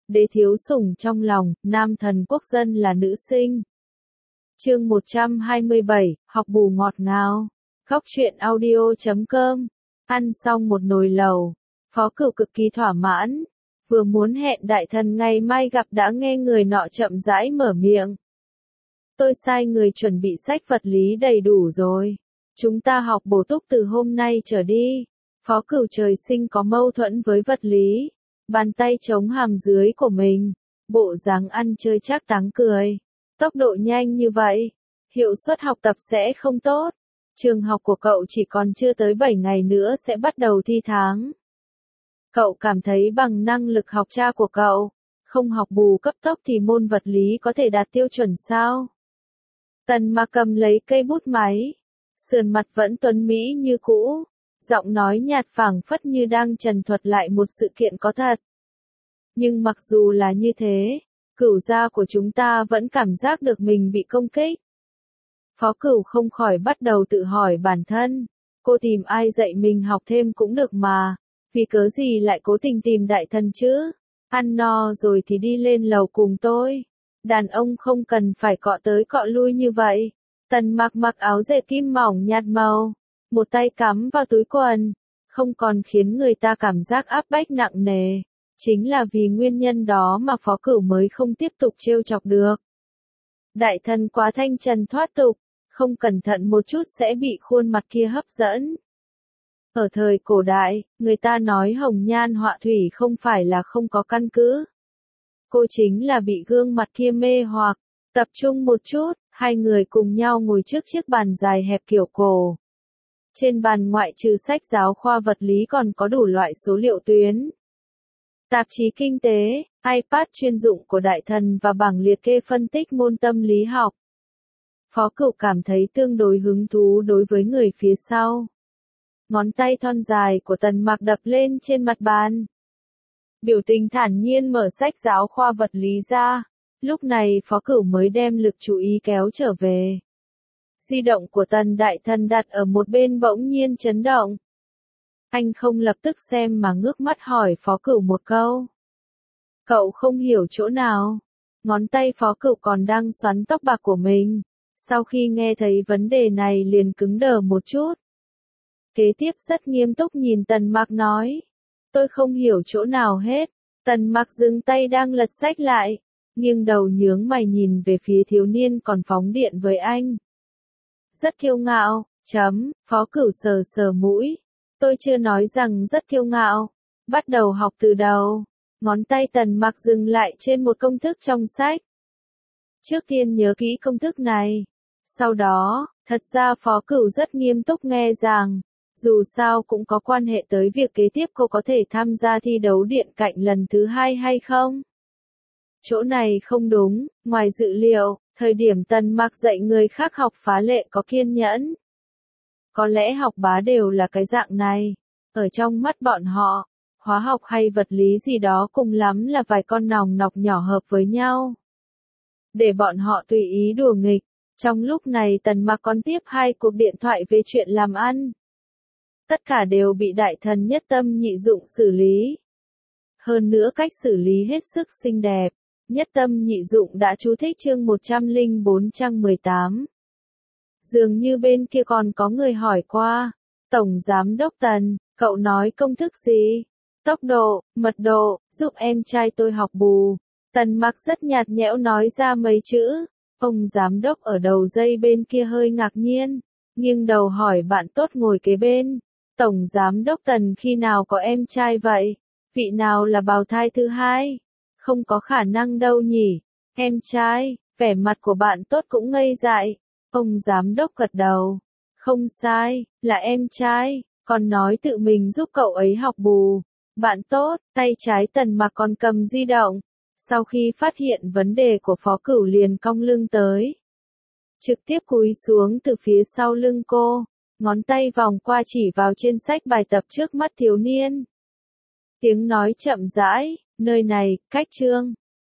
đế thiếu sủng trong lòng, nam thần quốc dân là nữ sinh. Chương 127, học bù ngọt ngào. Góc truyện audio.com. Ăn xong một nồi lẩu, Phó Cửu cực kỳ thỏa mãn, vừa muốn hẹn đại thần ngày mai gặp đã nghe người nọ chậm rãi mở miệng. Tôi sai người chuẩn bị sách vật lý đầy đủ rồi. Chúng ta học bổ túc từ hôm nay trở đi. Phó Cửu trời sinh có mâu thuẫn với vật lý. Bàn tay chống hàm dưới của mình. Bộ dáng ăn chơi chắc táng cười. Tốc độ nhanh như vậy, hiệu suất học tập sẽ không tốt. Trường học của cậu chỉ còn chưa tới 7 ngày nữa sẽ bắt đầu thi tháng. Cậu cảm thấy bằng năng lực học cha của cậu, không học bù cấp tốc thì môn vật lý có thể đạt tiêu chuẩn sao? Tần Mạc cầm lấy cây bút máy, sườn mặt vẫn tuấn mỹ như cũ, giọng nói nhạt phảng phất như đang trần thuật lại một sự kiện có thật. Nhưng mặc dù là như thế, Cửu gia của chúng ta vẫn cảm giác được mình bị công kích. Phó Cửu không khỏi bắt đầu tự hỏi bản thân, cô tìm ai dạy mình học thêm cũng được mà, vì cớ gì lại cố tình tìm đại thần chứ? Ăn no rồi thì đi lên lầu cùng tôi. Đàn ông không cần phải cọ tới cọ lui như vậy. Tần Mạc mặc áo dệt kim mỏng nhạt màu, một tay cắm vào túi quần, không còn khiến người ta cảm giác áp bách nặng nề. Chính là vì nguyên nhân đó mà Phó Cửu mới không tiếp tục trêu chọc được. Đại thần quá thanh trần thoát tục, không cẩn thận một chút sẽ bị khuôn mặt kia hấp dẫn. Ở thời cổ đại, người ta nói hồng nhan họa thủy không phải là không có căn cứ. Cô chính là bị gương mặt kia mê hoặc. Tập trung một chút, hai người cùng nhau ngồi trước chiếc bàn dài hẹp kiểu cổ. Trên bàn ngoại trừ sách giáo khoa vật lý còn có đủ loại số liệu tuyến. Tạp chí kinh tế, iPad chuyên dụng của đại thần và bảng liệt kê phân tích môn tâm lý học. Phó Cửu cảm thấy tương đối hứng thú đối với người phía sau. Ngón tay thon dài của Tần Mạc đập lên trên mặt bàn. Biểu tình thản nhiên mở sách giáo khoa vật lý ra. Lúc này Phó Cửu mới đem lực chú ý kéo trở về. Di động của Tần đại thần đặt ở một bên bỗng nhiên chấn động. Anh không lập tức xem mà ngước mắt hỏi Phó Cửu một câu. Cậu không hiểu chỗ nào? Ngón tay Phó Cửu còn đang xoắn tóc bạc của mình. Sau khi nghe thấy vấn đề này liền cứng đờ một chút. Kế tiếp rất nghiêm túc nhìn Tần Mạc nói. Tôi không hiểu chỗ nào hết. Tần Mạc dừng tay đang lật sách lại, nghiêng đầu nhướng mày nhìn về phía thiếu niên còn phóng điện với anh. Rất kiêu ngạo, Phó Cửu sờ sờ mũi. Tôi chưa nói rằng rất kiêu ngạo. Bắt đầu học từ đầu. Ngón tay Tần Mạc dừng lại trên một công thức trong sách. Trước tiên nhớ kỹ công thức này. Sau đó, thật ra Phó Cửu rất nghiêm túc nghe rằng, dù sao cũng có quan hệ tới việc kế tiếp cô có thể tham gia thi đấu điện cạnh lần thứ 2 hay không. Chỗ này không đúng, ngoài dự liệu, thời điểm Tần Mạc dạy người khác học phá lệ có kiên nhẫn. Có lẽ học bá đều là cái dạng này. Ở trong mắt bọn họ, hóa học hay vật lý gì đó cùng lắm là vài con nòng nọc nhỏ hợp với nhau. Để bọn họ tùy ý đùa nghịch. Trong lúc này Tần Mạc còn tiếp 2 cuộc điện thoại về chuyện làm ăn. Tất cả đều bị đại thần nhất tâm nhị dụng xử lý. Hơn nữa cách xử lý hết sức xinh đẹp. Nhất tâm nhị dụng đã chú thích chương 104 trang 18. Dường như bên kia còn có người hỏi qua. Tổng Giám đốc Tần, cậu nói công thức gì? Tốc độ, mật độ, giúp em trai tôi học bù. Tần Mạc rất nhạt nhẽo nói ra mấy chữ. Ông Giám đốc ở đầu dây bên kia hơi ngạc nhiên. Nghiêng đầu hỏi bạn tốt ngồi kế bên. Tổng Giám đốc Tần khi nào có em trai vậy? Vị nào là bào thai thứ 2? Không có khả năng đâu nhỉ? Em trai, vẻ mặt của bạn tốt cũng ngây dại. Ông Giám đốc gật đầu. Không sai, là em trai, còn nói tự mình giúp cậu ấy học bù. Bạn tốt, tay trái Tần Mạc còn cầm di động. Sau khi phát hiện vấn đề của Phó Cửu liền cong lưng tới. Trực tiếp cúi xuống từ phía sau lưng cô. Ngón tay vòng qua chỉ vào trên sách bài tập trước mắt thiếu niên. Tiếng nói chậm rãi, nơi này, cách chương.